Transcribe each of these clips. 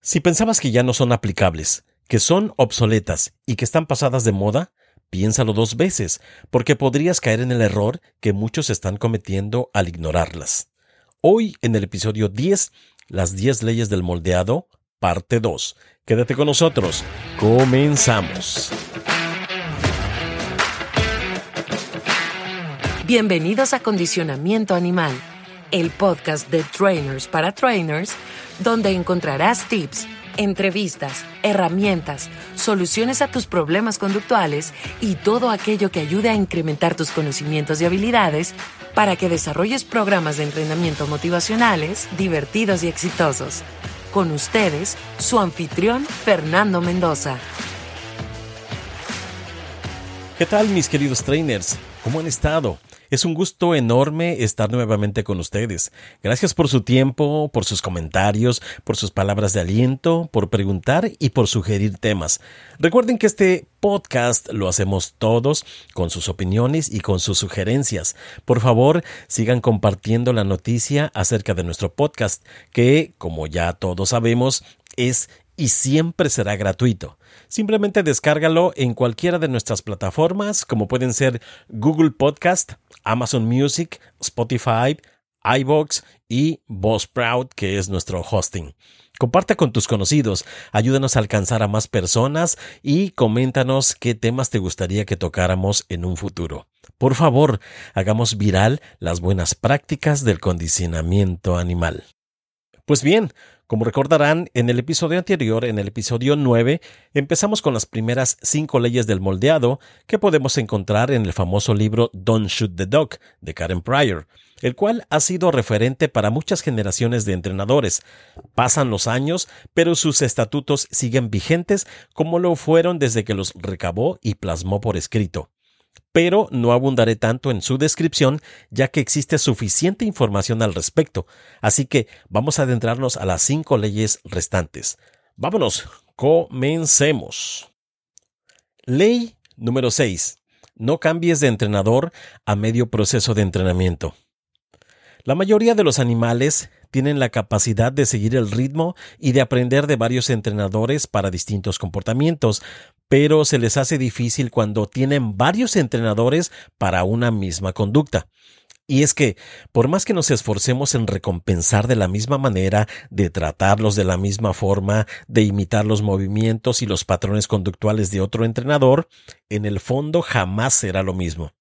Si pensabas que ya no son aplicables, que son obsoletas y que están pasadas de moda, piénsalo 2 veces, porque podrías caer en el error que muchos están cometiendo al ignorarlas. Hoy, en el episodio 10, las 10 leyes del moldeado, parte 2. Quédate con nosotros. Comenzamos. Bienvenidos a Condicionamiento Animal, el podcast de Trainers para Trainers, donde encontrarás tips, entrevistas, herramientas, soluciones a tus problemas conductuales y todo aquello que ayude a incrementar tus conocimientos y habilidades para que desarrolles programas de entrenamiento motivacionales, divertidos y exitosos. Con ustedes, su anfitrión, Fernando Mendoza. ¿Qué tal, mis queridos trainers? ¿Cómo han estado? Es un gusto enorme estar nuevamente con ustedes. Gracias por su tiempo, por sus comentarios, por sus palabras de aliento, por preguntar y por sugerir temas. Recuerden que este podcast lo hacemos todos con sus opiniones y con sus sugerencias. Por favor, sigan compartiendo la noticia acerca de nuestro podcast, que, como ya todos sabemos, es y siempre será gratuito. Simplemente descárgalo en cualquiera de nuestras plataformas, como pueden ser Google Podcast, Amazon Music, Spotify, iVoox y Buzzsprout, que es nuestro hosting. Comparte con tus conocidos, ayúdanos a alcanzar a más personas y coméntanos qué temas te gustaría que tocáramos en un futuro. Por favor, hagamos viral las buenas prácticas del condicionamiento animal. Pues bien, como recordarán, en el episodio anterior, en el episodio 9, empezamos con las primeras 5 leyes del moldeado que podemos encontrar en el famoso libro Don't Shoot the Dog de Karen Pryor, el cual ha sido referente para muchas generaciones de entrenadores. Pasan los años, pero sus estatutos siguen vigentes como lo fueron desde que los recabó y plasmó por escrito. Pero no abundaré tanto en su descripción, ya que existe suficiente información al respecto. Así que vamos a adentrarnos a las 5 leyes restantes. ¡Vámonos! ¡Comencemos! Ley número 6. No cambies de entrenador a medio proceso de entrenamiento. La mayoría de los animales tienen la capacidad de seguir el ritmo y de aprender de varios entrenadores para distintos comportamientos, pero se les hace difícil cuando tienen varios entrenadores para una misma conducta. Y es que, por más que nos esforcemos en recompensar de la misma manera, de tratarlos de la misma forma, de imitar los movimientos y los patrones conductuales de otro entrenador, en el fondo jamás será lo mismo.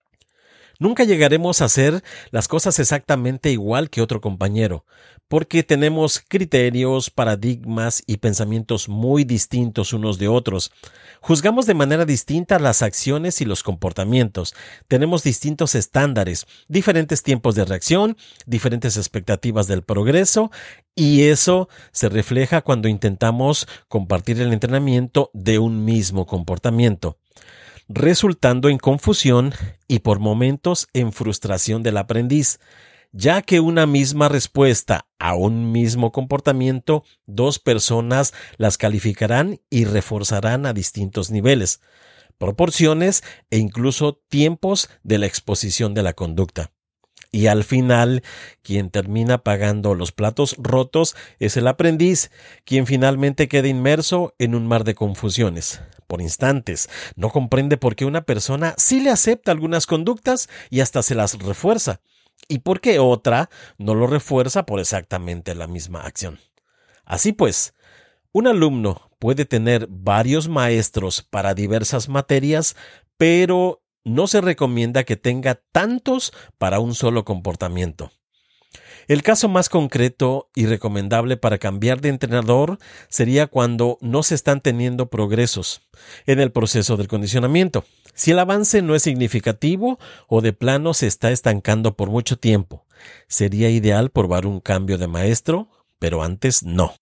Nunca llegaremos a hacer las cosas exactamente igual que otro compañero, porque tenemos criterios, paradigmas y pensamientos muy distintos unos de otros. Juzgamos de manera distinta las acciones y los comportamientos. Tenemos distintos estándares, diferentes tiempos de reacción, diferentes expectativas del progreso, y eso se refleja cuando intentamos compartir el entrenamiento de un mismo comportamiento, resultando en confusión y por momentos en frustración del aprendiz, ya que una misma respuesta a un mismo comportamiento, 2 personas las calificarán y reforzarán a distintos niveles, proporciones e incluso tiempos de la exposición de la conducta. Y al final, quien termina pagando los platos rotos es el aprendiz, quien finalmente queda inmerso en un mar de confusiones. Por instantes, no comprende por qué una persona sí le acepta algunas conductas y hasta se las refuerza, y por qué otra no lo refuerza por exactamente la misma acción. Así pues, un alumno puede tener varios maestros para diversas materias, pero no se recomienda que tenga tantos para un solo comportamiento. El caso más concreto y recomendable para cambiar de entrenador sería cuando no se están teniendo progresos en el proceso del condicionamiento. Si el avance no es significativo o de plano se está estancando por mucho tiempo, sería ideal probar un cambio de maestro, pero antes no.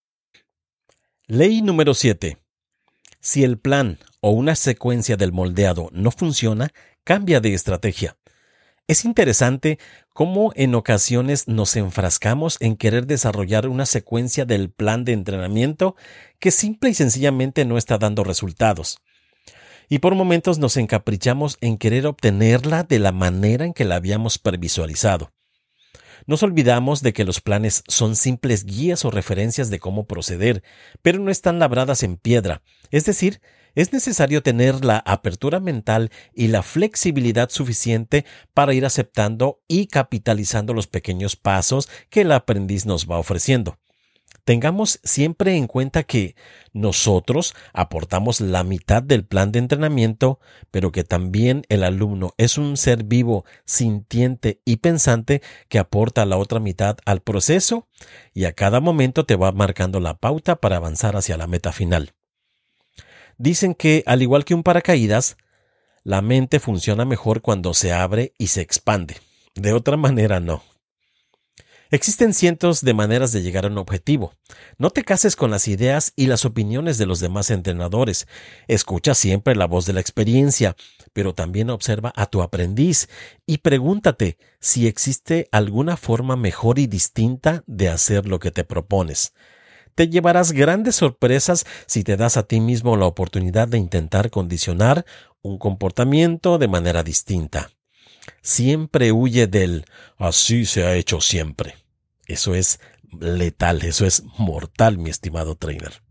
Ley número 7. Si el plan o una secuencia del moldeado no funciona, cambia de estrategia. Es interesante cómo en ocasiones nos enfrascamos en querer desarrollar una secuencia del plan de entrenamiento que simple y sencillamente no está dando resultados. Y por momentos nos encaprichamos en querer obtenerla de la manera en que la habíamos previsualizado. Nos olvidamos de que los planes son simples guías o referencias de cómo proceder, pero no están labradas en piedra. Es decir, es necesario tener la apertura mental y la flexibilidad suficiente para ir aceptando y capitalizando los pequeños pasos que el aprendiz nos va ofreciendo. Tengamos siempre en cuenta que nosotros aportamos la mitad del plan de entrenamiento, pero que también el alumno es un ser vivo, sintiente y pensante que aporta la otra mitad al proceso y a cada momento te va marcando la pauta para avanzar hacia la meta final. Dicen que, al igual que un paracaídas, la mente funciona mejor cuando se abre y se expande. De otra manera, no. Existen cientos de maneras de llegar a un objetivo. No te cases con las ideas y las opiniones de los demás entrenadores. Escucha siempre la voz de la experiencia, pero también observa a tu aprendiz y pregúntate si existe alguna forma mejor y distinta de hacer lo que te propones. Te llevarás grandes sorpresas si te das a ti mismo la oportunidad de intentar condicionar un comportamiento de manera distinta. Siempre huye del "así se ha hecho siempre". Eso es letal, eso es mortal, mi estimado trainer.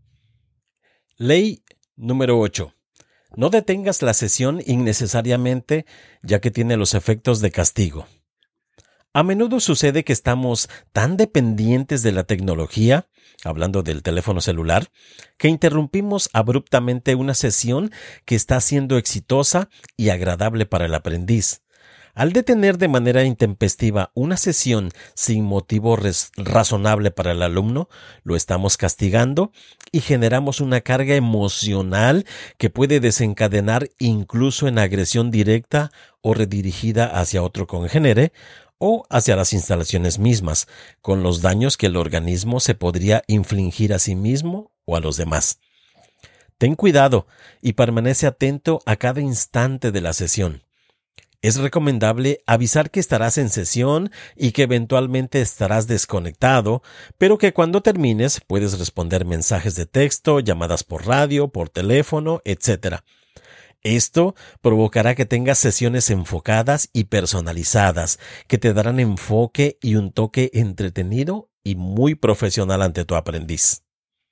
Ley número 8. No detengas la sesión innecesariamente, ya que tiene los efectos de castigo. A menudo sucede que estamos tan dependientes de la tecnología, hablando del teléfono celular, que interrumpimos abruptamente una sesión que está siendo exitosa y agradable para el aprendiz. Al detener de manera intempestiva una sesión sin motivo razonable para el alumno, lo estamos castigando y generamos una carga emocional que puede desencadenar incluso en agresión directa o redirigida hacia otro congénere o hacia las instalaciones mismas, con los daños que el organismo se podría infligir a sí mismo o a los demás. Ten cuidado y permanece atento a cada instante de la sesión. Es recomendable avisar que estarás en sesión y que eventualmente estarás desconectado, pero que cuando termines puedes responder mensajes de texto, llamadas por radio, por teléfono, etc. Esto provocará que tengas sesiones enfocadas y personalizadas, que te darán enfoque y un toque entretenido y muy profesional ante tu aprendiz.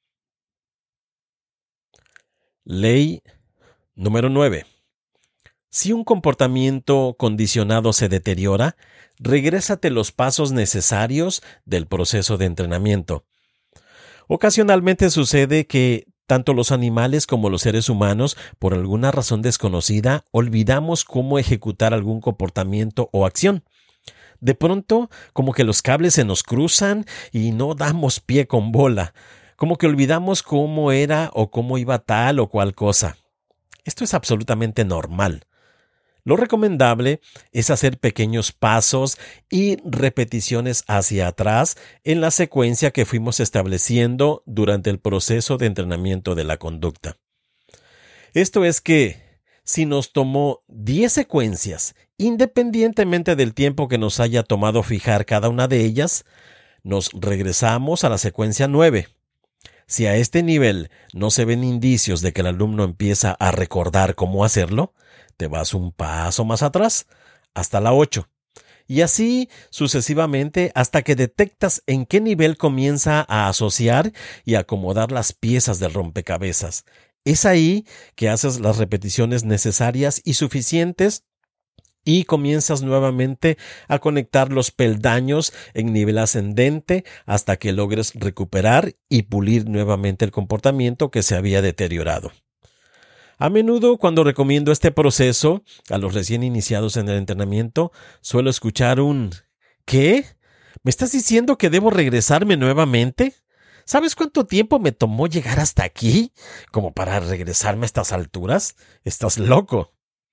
Ley número 9. Si un comportamiento condicionado se deteriora, regrésate los pasos necesarios del proceso de entrenamiento. Ocasionalmente sucede que tanto los animales como los seres humanos, por alguna razón desconocida, olvidamos cómo ejecutar algún comportamiento o acción. De pronto, como que los cables se nos cruzan y no damos pie con bola, como que olvidamos cómo era o cómo iba tal o cual cosa. Esto es absolutamente normal. Lo recomendable es hacer pequeños pasos y repeticiones hacia atrás en la secuencia que fuimos estableciendo durante el proceso de entrenamiento de la conducta. Esto es que, si nos tomó 10 secuencias, independientemente del tiempo que nos haya tomado fijar cada una de ellas, nos regresamos a la secuencia 9. Si a este nivel no se ven indicios de que el alumno empieza a recordar cómo hacerlo, te vas un paso más atrás, hasta la 8. Y así sucesivamente hasta que detectas en qué nivel comienza a asociar y acomodar las piezas del rompecabezas. Es ahí que haces las repeticiones necesarias y suficientes y comienzas nuevamente a conectar los peldaños en nivel ascendente hasta que logres recuperar y pulir nuevamente el comportamiento que se había deteriorado. A menudo, cuando recomiendo este proceso a los recién iniciados en el entrenamiento, suelo escuchar un ¿qué? ¿Me estás diciendo que debo regresarme nuevamente? ¿Sabes cuánto tiempo me tomó llegar hasta aquí? ¿Como para regresarme a estas alturas? Estás loco.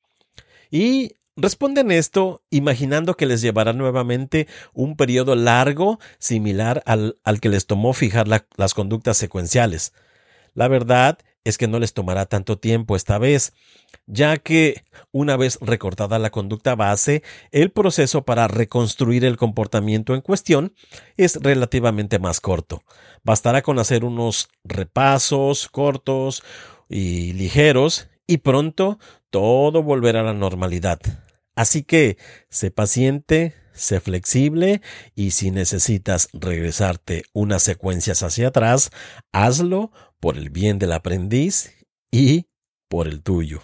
Y responden esto imaginando que les llevará nuevamente un periodo largo similar al que les tomó fijar las conductas secuenciales. La verdad es que no les tomará tanto tiempo esta vez, ya que una vez recortada la conducta base, el proceso para reconstruir el comportamiento en cuestión es relativamente más corto. Bastará con hacer unos repasos cortos y ligeros y pronto todo volverá a la normalidad. Así que sé paciente, sé flexible y si necesitas regresarte unas secuencias hacia atrás, hazlo por el bien del aprendiz y por el tuyo.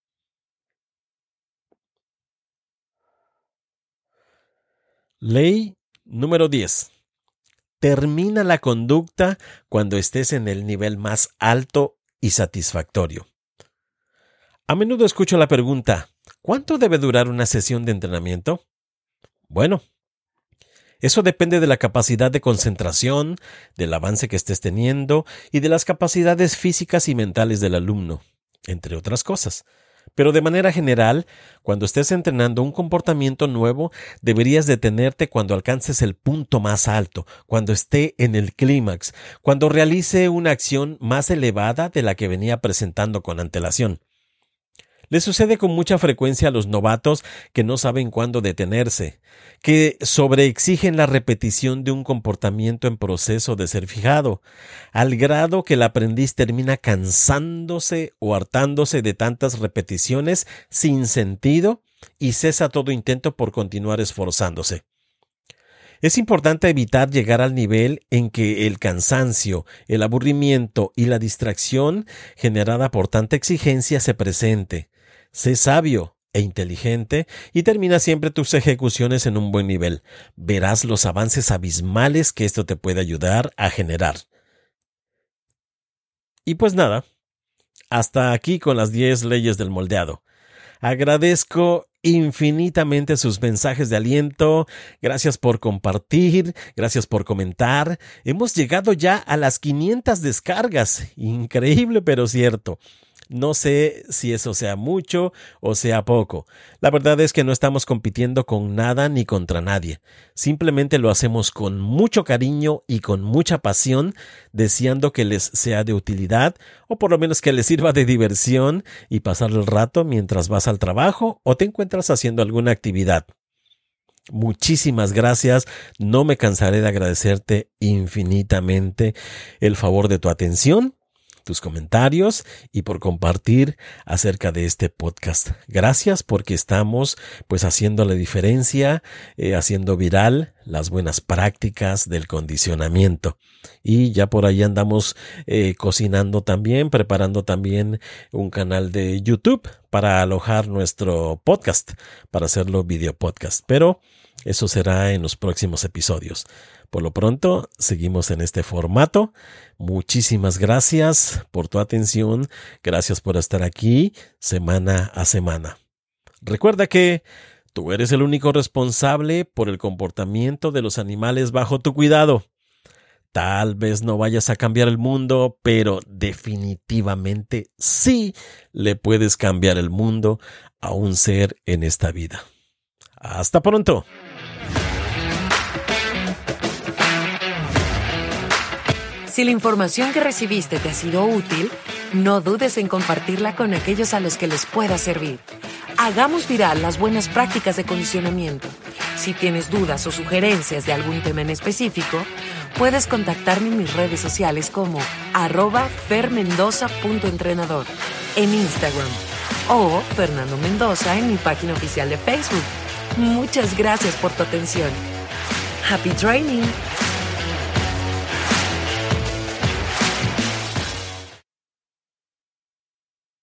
Ley número 10. Termina la conducta cuando estés en el nivel más alto y satisfactorio. A menudo escucho la pregunta, ¿cuánto debe durar una sesión de entrenamiento? Bueno, eso depende de la capacidad de concentración, del avance que estés teniendo y de las capacidades físicas y mentales del alumno, entre otras cosas. Pero de manera general, cuando estés entrenando un comportamiento nuevo, deberías detenerte cuando alcances el punto más alto, cuando esté en el clímax, cuando realice una acción más elevada de la que venía presentando con antelación. Le sucede con mucha frecuencia a los novatos que no saben cuándo detenerse, que sobreexigen la repetición de un comportamiento en proceso de ser fijado, al grado que el aprendiz termina cansándose o hartándose de tantas repeticiones sin sentido y cesa todo intento por continuar esforzándose. Es importante evitar llegar al nivel en que el cansancio, el aburrimiento y la distracción generada por tanta exigencia se presente. Sé sabio e inteligente y termina siempre tus ejecuciones en un buen nivel. Verás los avances abismales que esto te puede ayudar a generar. Y pues nada, hasta aquí con las 10 leyes del moldeado. Agradezco infinitamente sus mensajes de aliento. Gracias por compartir, gracias por comentar. Hemos llegado ya a las 500 descargas. Increíble, pero cierto. No sé si eso sea mucho o sea poco. La verdad es que no estamos compitiendo con nada ni contra nadie. Simplemente lo hacemos con mucho cariño y con mucha pasión, deseando que les sea de utilidad o por lo menos que les sirva de diversión y pasar el rato mientras vas al trabajo o te encuentras haciendo alguna actividad. Muchísimas gracias. No me cansaré de agradecerte infinitamente el favor de tu atención, tus comentarios y por compartir acerca de este podcast. Gracias porque estamos haciendo la diferencia, haciendo viral las buenas prácticas del condicionamiento. Y ya por ahí andamos cocinando también, preparando también un canal de YouTube para alojar nuestro podcast, para hacerlo video podcast. Pero eso será en los próximos episodios. Por lo pronto, seguimos en este formato. Muchísimas gracias por tu atención. Gracias por estar aquí semana a semana. Recuerda que tú eres el único responsable por el comportamiento de los animales bajo tu cuidado. Tal vez no vayas a cambiar el mundo, pero definitivamente sí le puedes cambiar el mundo a un ser en esta vida. Hasta pronto. Si la información que recibiste te ha sido útil, no dudes en compartirla con aquellos a los que les pueda servir. Hagamos viral las buenas prácticas de condicionamiento. Si tienes dudas o sugerencias de algún tema en específico, puedes contactarme en mis redes sociales como @fermendoza.entrenador en Instagram o Fernando Mendoza en mi página oficial de Facebook. Muchas gracias por tu atención. Happy Training.